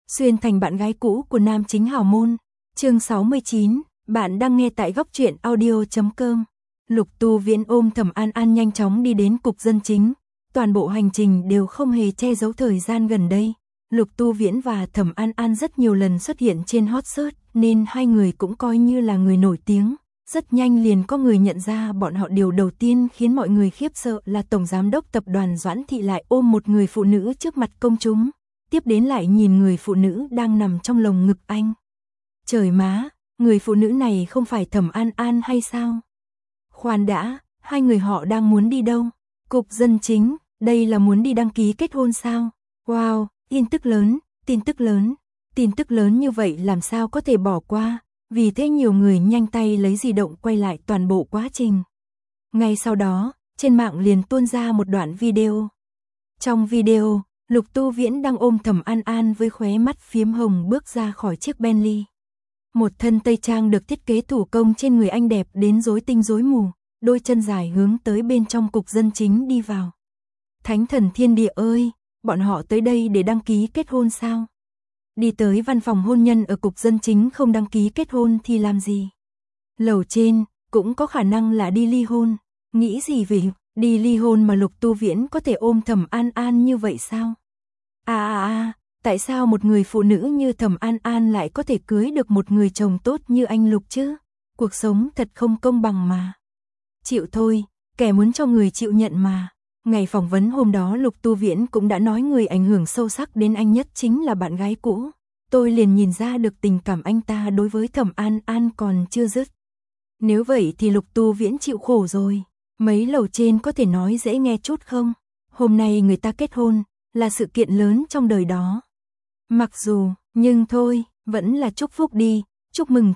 Xuyên thành bạn gái cũ của nam chính hào môn. Chương 69, bạn đang nghe tại góc truyện audio.com. Lục Tu Viễn ôm Thẩm An An nhanh chóng đi đến cục dân chính. Toàn bộ hành trình đều không hề che giấu thời gian gần đây. Lục Tu Viễn và Thẩm An An rất nhiều lần xuất hiện trên hot search, nên hai người cũng coi như là người nổi tiếng. Rất nhanh liền có người nhận ra bọn họ. Điều đầu tiên khiến mọi người khiếp sợ là Tổng Giám đốc Tập đoàn Doãn Thị lại ôm một người phụ nữ trước mặt công chúng. Tiếp đến lại nhìn người phụ nữ đang nằm trong lồng ngực anh. Trời má, người phụ nữ này không phải Thẩm An An hay sao? Khoan đã, hai người họ đang muốn đi đâu? Cục dân chính, đây là muốn đi đăng ký kết hôn sao? Wow, tin tức lớn, tin tức lớn như vậy làm sao có thể bỏ qua? Vì thế nhiều người nhanh tay lấy di động quay lại toàn bộ quá trình. Ngay sau đó, trên mạng liền tuôn ra một đoạn video. Trong video, Lục Tu Viễn đang ôm Thẩm An An với khóe mắt phiếm hồng bước ra khỏi chiếc Bentley. Một thân tây trang được thiết kế thủ công trên người anh đẹp đến rối tinh rối mù, đôi chân dài hướng tới bên trong cục dân chính đi vào. Thánh thần thiên địa ơi, bọn họ tới đây để đăng ký kết hôn sao? Đi tới văn phòng hôn nhân ở cục dân chính không đăng ký kết hôn thì làm gì? Lầu trên, cũng có khả năng là đi ly hôn. Nghĩ gì về đi ly hôn mà Lục Tu Viễn có thể ôm Thẩm An An như vậy sao? Tại sao một người phụ nữ như Thẩm An An lại có thể cưới được một người chồng tốt như anh Lục chứ? Cuộc sống thật không công bằng mà. Chịu thôi, kẻ muốn cho người chịu nhận mà. Ngày phỏng vấn hôm đó Lục Tu Viễn cũng đã nói người ảnh hưởng sâu sắc đến anh nhất chính là bạn gái cũ. Tôi liền nhìn ra được tình cảm anh ta đối với Thẩm An An còn chưa dứt. Nếu vậy thì Lục Tu Viễn chịu khổ rồi. Mấy lầu trên có thể nói dễ nghe chút không? Hôm nay người ta kết hôn, là sự kiện lớn trong đời đó. Mặc dù, nhưng thôi, vẫn là chúc phúc đi, chúc mừng,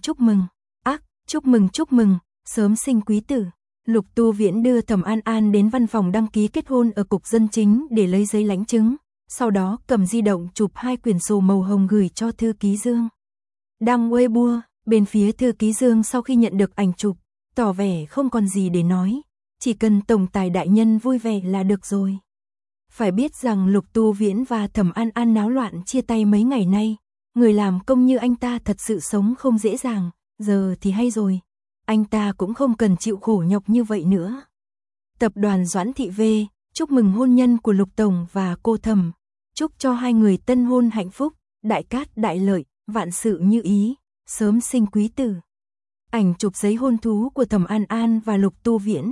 chúc mừng, sớm sinh quý tử. Lục Tu Viễn đưa Thẩm An An đến văn phòng đăng ký kết hôn ở cục dân chính để lấy giấy lãnh chứng, sau đó cầm di động chụp 2 quyển sổ màu hồng gửi cho thư ký Dương. Đăng Weibo, bên phía thư ký Dương sau khi nhận được ảnh chụp, tỏ vẻ không còn gì để nói, chỉ cần tổng tài đại nhân vui vẻ là được rồi. Phải biết rằng Lục Tu Viễn và Thẩm An An náo loạn chia tay mấy ngày nay, người làm công như anh ta thật sự sống không dễ dàng, giờ thì hay rồi, anh ta cũng không cần chịu khổ nhọc như vậy nữa. Tập đoàn Doãn Thị V, chúc mừng hôn nhân của Lục Tổng và cô Thẩm, chúc cho hai người tân hôn hạnh phúc, đại cát đại lợi, vạn sự như ý, sớm sinh quý tử. Ảnh chụp giấy hôn thú của Thẩm An An và Lục Tu Viễn.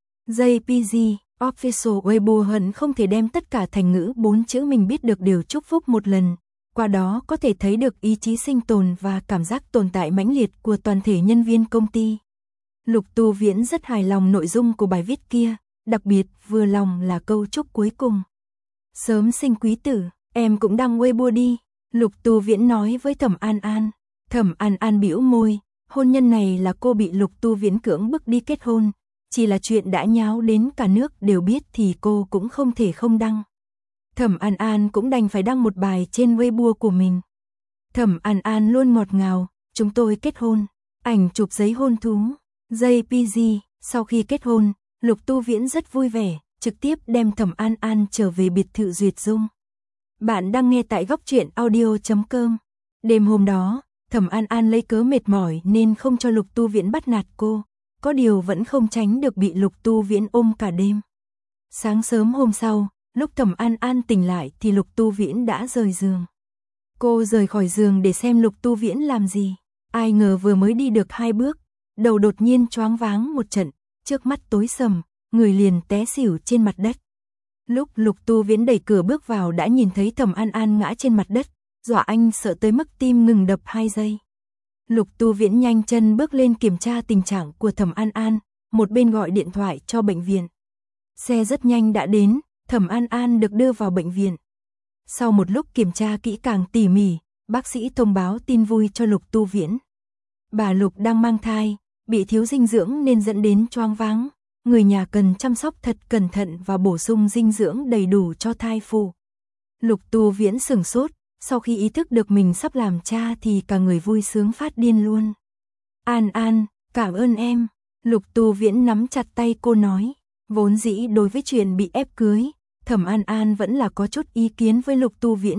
JPG Official Weibo hận không thể đem tất cả thành ngữ 4 chữ mình biết được đều chúc phúc một lần, qua đó có thể thấy được ý chí sinh tồn và cảm giác tồn tại mãnh liệt của toàn thể nhân viên công ty. Lục Tu Viễn rất hài lòng nội dung của bài viết kia, đặc biệt vừa lòng là câu chúc cuối cùng. Sớm sinh quý tử, em cũng đăng Weibo đi, Lục Tu Viễn nói với Thẩm An An. Thẩm An An bĩu môi, hôn nhân này là cô bị Lục Tu Viễn cưỡng bức đi kết hôn. Chỉ là chuyện đã nháo đến cả nước đều biết thì cô cũng không thể không đăng. Thẩm An An cũng đành phải đăng một bài trên Weibo của mình. Thẩm An An luôn ngọt ngào, chúng tôi kết hôn, ảnh chụp giấy hôn thú. JPG, sau khi kết hôn, Lục Tu Viễn rất vui vẻ, trực tiếp đem Thẩm An An trở về biệt thự Duyệt Dung. Bạn đang nghe tại góc truyện audio.com. Đêm hôm đó, Thẩm An An lấy cớ mệt mỏi nên không cho Lục Tu Viễn bắt nạt cô. Có điều vẫn không tránh được bị Lục Tu Viễn ôm cả đêm. Sáng sớm hôm sau, lúc Thẩm An An tỉnh lại thì Lục Tu Viễn đã rời giường. Cô rời khỏi giường để xem Lục Tu Viễn làm gì. Ai ngờ vừa mới đi được 2 bước, đầu đột nhiên choáng váng một trận, trước mắt tối sầm, người liền té xỉu trên mặt đất. Lúc Lục Tu Viễn đẩy cửa bước vào đã nhìn thấy Thẩm An An ngã trên mặt đất, dọa anh sợ tới mức tim ngừng đập 2 giây. Lục Tu Viễn nhanh chân bước lên kiểm tra tình trạng của Thẩm An An, một bên gọi điện thoại cho bệnh viện. Xe rất nhanh đã đến, Thẩm An An được đưa vào bệnh viện. Sau một lúc kiểm tra kỹ càng tỉ mỉ, bác sĩ thông báo tin vui cho Lục Tu Viễn. Bà Lục đang mang thai, bị thiếu dinh dưỡng nên dẫn đến choáng váng. Người nhà cần chăm sóc thật cẩn thận và bổ sung dinh dưỡng đầy đủ cho thai phụ. Lục Tu Viễn sửng sốt. Sau khi ý thức được mình sắp làm cha thì cả người vui sướng phát điên luôn. An An, cảm ơn em. Lục Tu Viễn nắm chặt tay cô nói. Vốn dĩ đối với chuyện bị ép cưới, Thẩm An An vẫn là có chút ý kiến với Lục Tu Viễn,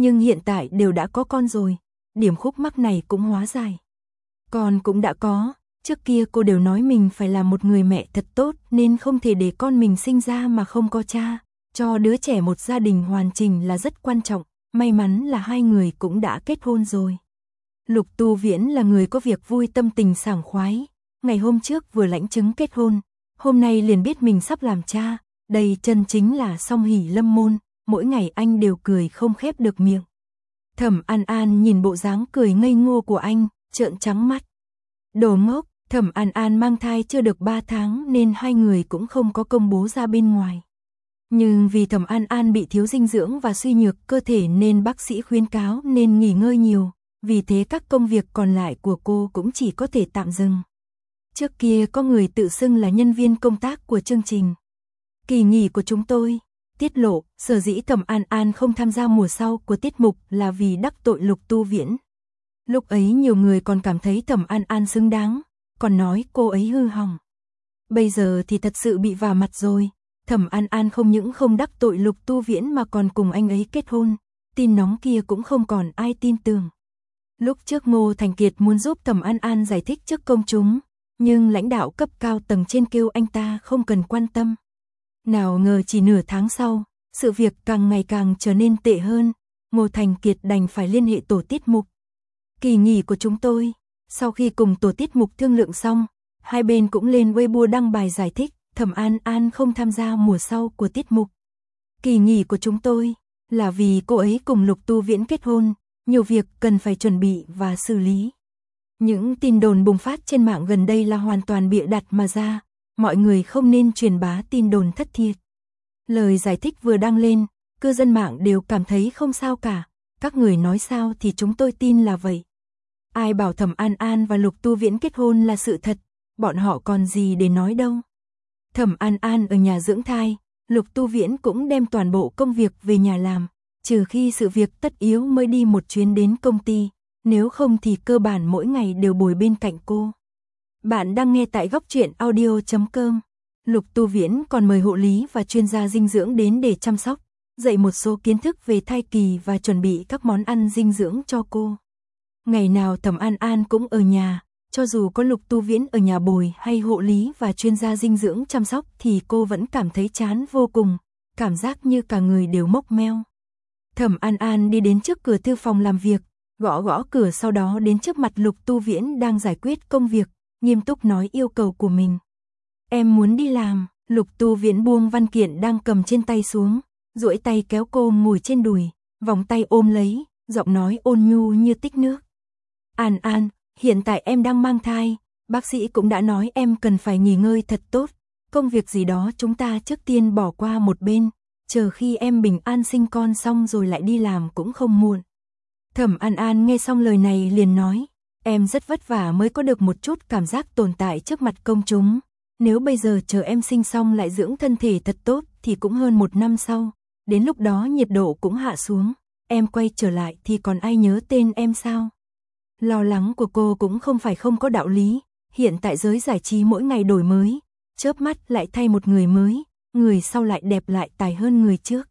nhưng hiện tại đều đã có con rồi, điểm khúc mắc này cũng hóa giải. Con cũng đã có, trước kia cô đều nói mình phải là một người mẹ thật tốt nên không thể để con mình sinh ra mà không có cha, cho đứa trẻ một gia đình hoàn chỉnh là rất quan trọng, may mắn là hai người cũng đã kết hôn rồi. Lục Tu Viễn là người có việc vui tâm tình sảng khoái, ngày hôm trước vừa lãnh chứng kết hôn, hôm nay liền biết mình sắp làm cha, đây chân chính là song hỷ lâm môn, mỗi ngày anh đều cười không khép được miệng. Thẩm An An nhìn bộ dáng cười ngây ngô của anh, trợn trắng mắt. Đồ ngốc, Thẩm An An mang thai chưa được 3 tháng nên hai người cũng không có công bố ra bên ngoài. Nhưng vì Thẩm An An bị thiếu dinh dưỡng và suy nhược cơ thể nên bác sĩ khuyến cáo nên nghỉ ngơi nhiều, vì thế các công việc còn lại của cô cũng chỉ có thể tạm dừng. Trước kia có người tự xưng là nhân viên công tác của chương trình Kỳ nghỉ của chúng tôi, tiết lộ sở dĩ Thẩm An An không tham gia mùa sau của tiết mục là vì đắc tội Lục Tu Viễn. Lúc ấy nhiều người còn cảm thấy Thẩm An An xứng đáng, còn nói cô ấy hư hỏng. Bây giờ thì thật sự bị vả mặt rồi, Thẩm An An không những không đắc tội Lục Tu Viễn mà còn cùng anh ấy kết hôn, tin nóng kia cũng không còn ai tin tưởng. Lúc trước Ngô Thành Kiệt muốn giúp Thẩm An An giải thích trước công chúng, nhưng lãnh đạo cấp cao tầng trên kêu anh ta không cần quan tâm. Nào ngờ chỉ nửa tháng sau, sự việc càng ngày càng trở nên tệ hơn, Ngô Thành Kiệt đành phải liên hệ tổ tiết mục Kỳ nghỉ của chúng tôi. Sau khi cùng tổ tiết mục thương lượng xong, hai bên cũng lên Weibo đăng bài giải thích, Thẩm An An không tham gia mùa sau của tiết mục Kỳ nghỉ của chúng tôi, là vì cô ấy cùng Lục Tu Viễn kết hôn, nhiều việc cần phải chuẩn bị và xử lý. Những tin đồn bùng phát trên mạng gần đây là hoàn toàn bịa đặt mà ra, mọi người không nên truyền bá tin đồn thất thiệt. Lời giải thích vừa đăng lên, cư dân mạng đều cảm thấy không sao cả, các người nói sao thì chúng tôi tin là vậy. Ai bảo Thẩm An An và Lục Tu Viễn kết hôn là sự thật, bọn họ còn gì để nói đâu. Thẩm An An ở nhà dưỡng thai, Lục Tu Viễn cũng đem toàn bộ công việc về nhà làm, trừ khi sự việc tất yếu mới đi một chuyến đến công ty, nếu không thì cơ bản mỗi ngày đều bồi bên cạnh cô. Bạn đang nghe tại góc truyện audio.com. Lục Tu Viễn còn mời hộ lý và chuyên gia dinh dưỡng đến để chăm sóc, dạy một số kiến thức về thai kỳ và chuẩn bị các món ăn dinh dưỡng cho cô. Ngày nào Thẩm An An cũng ở nhà, cho dù có Lục Tu Viễn ở nhà bồi hay hộ lý và chuyên gia dinh dưỡng chăm sóc thì cô vẫn cảm thấy chán vô cùng, cảm giác như cả người đều mốc meo. Thẩm An An đi đến trước cửa thư phòng làm việc, gõ gõ cửa sau đó đến trước mặt Lục Tu Viễn đang giải quyết công việc, nghiêm túc nói yêu cầu của mình. Em muốn đi làm. Lục Tu Viễn buông văn kiện đang cầm trên tay xuống, duỗi tay kéo cô ngồi trên đùi, vòng tay ôm lấy, giọng nói ôn nhu như tích nước. An An, hiện tại em đang mang thai, bác sĩ cũng đã nói em cần phải nghỉ ngơi thật tốt, công việc gì đó chúng ta trước tiên bỏ qua một bên, chờ khi em bình an sinh con xong rồi lại đi làm cũng không muộn. Thẩm An An nghe xong lời này liền nói, em rất vất vả mới có được một chút cảm giác tồn tại trước mặt công chúng, nếu bây giờ chờ em sinh xong lại dưỡng thân thể thật tốt thì cũng hơn 1 năm sau, đến lúc đó nhiệt độ cũng hạ xuống, em quay trở lại thì còn ai nhớ tên em sao? Lo lắng của cô cũng không phải không có đạo lý, hiện tại giới giải trí mỗi ngày đổi mới, chớp mắt lại thay một người mới, người sau lại đẹp lại tài hơn người trước.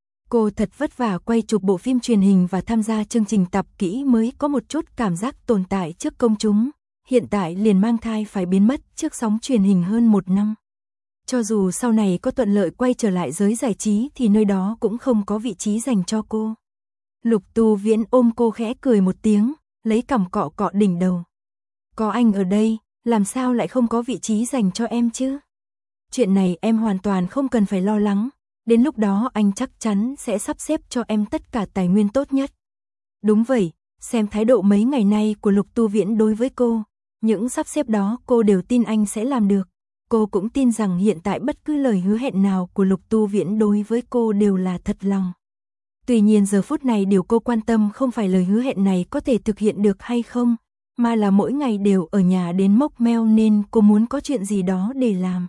Cô thật vất vả quay chụp bộ phim truyền hình và tham gia chương trình tập kỹ mới có một chút cảm giác tồn tại trước công chúng, hiện tại liền mang thai phải biến mất trước sóng truyền hình hơn 1 năm. Cho dù sau này có thuận lợi quay trở lại giới giải trí thì nơi đó cũng không có vị trí dành cho cô. Lục Tu Viễn ôm cô khẽ cười một tiếng, lấy cằm cọ cọ đỉnh đầu. Có anh ở đây, làm sao lại không có vị trí dành cho em chứ? Chuyện này em hoàn toàn không cần phải lo lắng, đến lúc đó anh chắc chắn sẽ sắp xếp cho em tất cả tài nguyên tốt nhất. Đúng vậy, xem thái độ mấy ngày nay của Lục Tu Viễn đối với cô, những sắp xếp đó cô đều tin anh sẽ làm được. Cô cũng tin rằng hiện tại bất cứ lời hứa hẹn nào của Lục Tu Viễn đối với cô đều là thật lòng. Tuy nhiên giờ phút này điều cô quan tâm không phải lời hứa hẹn này có thể thực hiện được hay không, mà là mỗi ngày đều ở nhà đến mốc meo nên cô muốn có chuyện gì đó để làm.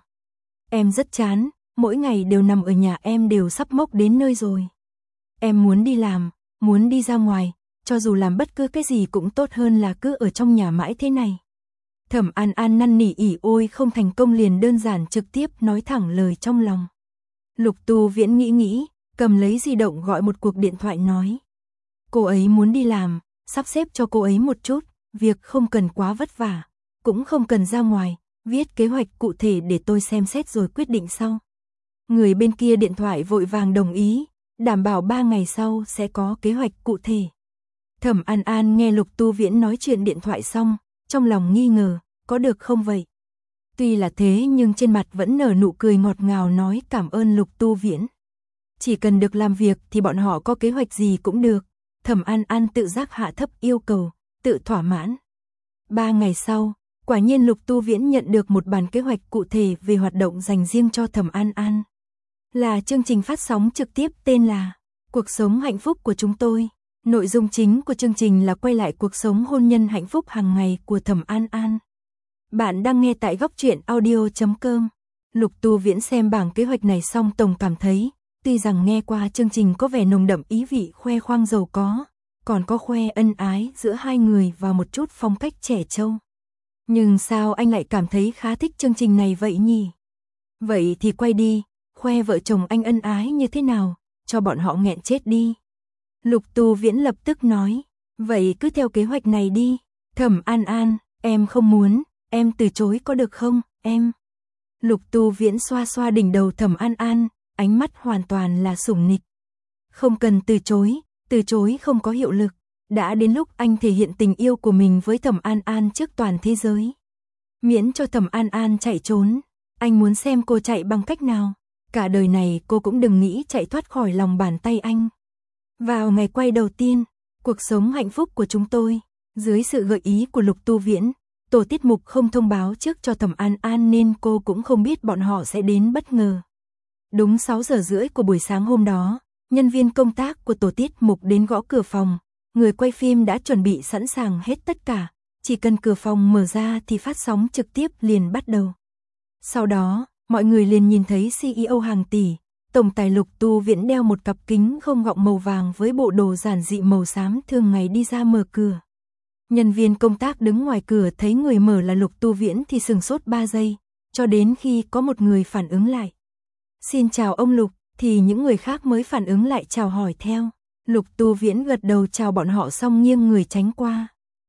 Em rất chán, mỗi ngày đều nằm ở nhà em đều sắp mốc đến nơi rồi. Em muốn đi làm, muốn đi ra ngoài, cho dù làm bất cứ cái gì cũng tốt hơn là cứ ở trong nhà mãi thế này. Thẩm An An năn nỉ ỉ ôi không thành công liền đơn giản trực tiếp nói thẳng lời trong lòng. Lục Tu Viễn nghĩ, cầm lấy di động gọi một cuộc điện thoại nói. Cô ấy muốn đi làm, sắp xếp cho cô ấy một chút, việc không cần quá vất vả, cũng không cần ra ngoài, viết kế hoạch cụ thể để tôi xem xét rồi quyết định sau. Người bên kia điện thoại vội vàng đồng ý, đảm bảo 3 ngày sau sẽ có kế hoạch cụ thể. Thẩm An An nghe Lục Tu Viễn nói chuyện điện thoại xong, trong lòng nghi ngờ, có được không vậy? Tuy là thế nhưng trên mặt vẫn nở nụ cười ngọt ngào nói cảm ơn Lục Tu Viễn. Chỉ cần được làm việc thì bọn họ có kế hoạch gì cũng được. Thẩm An An tự giác hạ thấp yêu cầu, tự thỏa mãn. 3 ngày sau, quả nhiên Lục Tu Viễn nhận được một bản kế hoạch cụ thể về hoạt động dành riêng cho Thẩm An An. Là chương trình phát sóng trực tiếp tên là Cuộc sống hạnh phúc của chúng tôi. Nội dung chính của chương trình là quay lại cuộc sống hôn nhân hạnh phúc hàng ngày của Thẩm An An. Bạn đang nghe tại góc truyện audio.com. Lục Tu Viễn xem bảng kế hoạch này xong tổng cảm thấy, tuy rằng nghe qua chương trình có vẻ nồng đậm ý vị khoe khoang giàu có, còn có khoe ân ái giữa hai người và một chút phong cách trẻ trâu. Nhưng sao anh lại cảm thấy khá thích chương trình này vậy nhỉ? Vậy thì quay đi, khoe vợ chồng anh ân ái như thế nào, cho bọn họ nghẹn chết đi. Lục Tu Viễn lập tức nói, vậy cứ theo kế hoạch này đi. Thẩm An An, em không muốn, em từ chối có được không, em. Lục Tu Viễn xoa xoa đỉnh đầu Thẩm An An, ánh mắt hoàn toàn là sủng nịch. Không cần từ chối không có hiệu lực. Đã đến lúc anh thể hiện tình yêu của mình với Thẩm An An trước toàn thế giới. Miễn cho Thẩm An An chạy trốn, anh muốn xem cô chạy bằng cách nào. Cả đời này cô cũng đừng nghĩ chạy thoát khỏi lòng bàn tay anh. Vào ngày quay đầu tiên, cuộc sống hạnh phúc của chúng tôi, dưới sự gợi ý của Lục Tu Viễn, tổ tiết mục không thông báo trước cho Thẩm An An nên cô cũng không biết bọn họ sẽ đến bất ngờ. Đúng 6 giờ rưỡi của buổi sáng hôm đó, nhân viên công tác của tổ tiết mục đến gõ cửa phòng. Người quay phim đã chuẩn bị sẵn sàng hết tất cả, chỉ cần cửa phòng mở ra thì phát sóng trực tiếp liền bắt đầu. Sau đó, mọi người liền nhìn thấy CEO hàng tỷ, tổng tài Lục Tu Viễn đeo một cặp kính không gọng màu vàng với bộ đồ giản dị màu xám thường ngày đi ra mở cửa. Nhân viên công tác đứng ngoài cửa thấy người mở là Lục Tu Viễn thì sừng sốt 3 giây, cho đến khi có một người phản ứng lại. Xin chào ông Lục, thì những người khác mới phản ứng lại chào hỏi theo. Lục Tu Viễn gật đầu chào bọn họ xong nghiêng người tránh qua.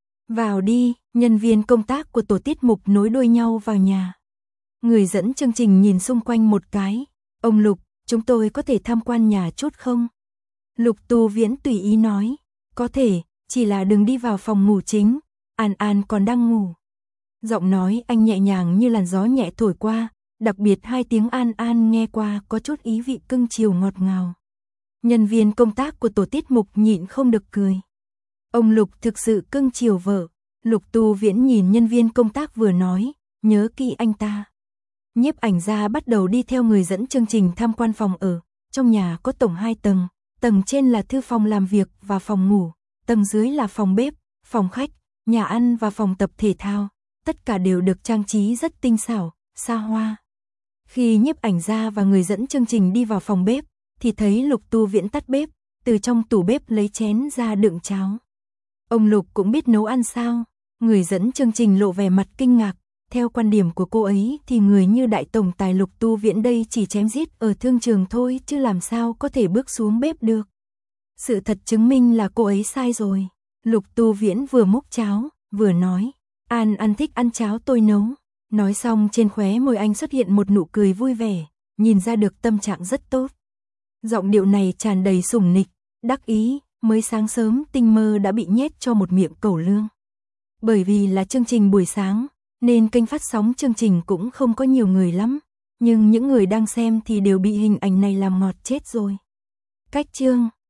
Vào đi, nhân viên công tác của tổ tiết mục nối đuôi nhau vào nhà. Người dẫn chương trình nhìn xung quanh một cái. Ông Lục, chúng tôi có thể tham quan nhà chút không? Lục Tu Viễn tùy ý nói. Có thể, chỉ là đừng đi vào phòng ngủ chính. An An còn đang ngủ. Giọng nói anh nhẹ nhàng như làn gió nhẹ thổi qua. Đặc biệt 2 tiếng An An nghe qua có chút ý vị cưng chiều ngọt ngào. Nhân viên công tác của tổ tiết mục nhịn không được cười. Ông Lục thực sự cưng chiều vợ. Lục Tu Viễn nhìn nhân viên công tác vừa nói, nhớ kỹ anh ta. Nhiếp ảnh gia bắt đầu đi theo người dẫn chương trình tham quan phòng ở. Trong nhà có tổng 2 tầng, tầng trên là thư phòng làm việc và phòng ngủ, tầng dưới là phòng bếp, phòng khách, nhà ăn và phòng tập thể thao. Tất cả đều được trang trí rất tinh xảo, xa hoa. Khi nhiếp ảnh gia và người dẫn chương trình đi vào phòng bếp, thì thấy Lục Tu Viễn tắt bếp, từ trong tủ bếp lấy chén ra đựng cháo. Ông Lục cũng biết nấu ăn sao? Người dẫn chương trình lộ vẻ mặt kinh ngạc. Theo quan điểm của cô ấy thì người như đại tổng tài Lục Tu Viễn đây chỉ chém giết ở thương trường thôi chứ làm sao có thể bước xuống bếp được. Sự thật chứng minh là cô ấy sai rồi. Lục Tu Viễn vừa múc cháo, vừa nói, An An thích ăn cháo tôi nấu. Nói xong trên khóe môi anh xuất hiện một nụ cười vui vẻ, nhìn ra được tâm trạng rất tốt. Giọng điệu này tràn đầy sủng nịch, đắc ý, mới sáng sớm tinh mơ đã bị nhét cho một miệng cẩu lương. Bởi vì là chương trình buổi sáng, nên kênh phát sóng chương trình cũng không có nhiều người lắm, nhưng những người đang xem thì đều bị hình ảnh này làm ngọt chết rồi. Cách chương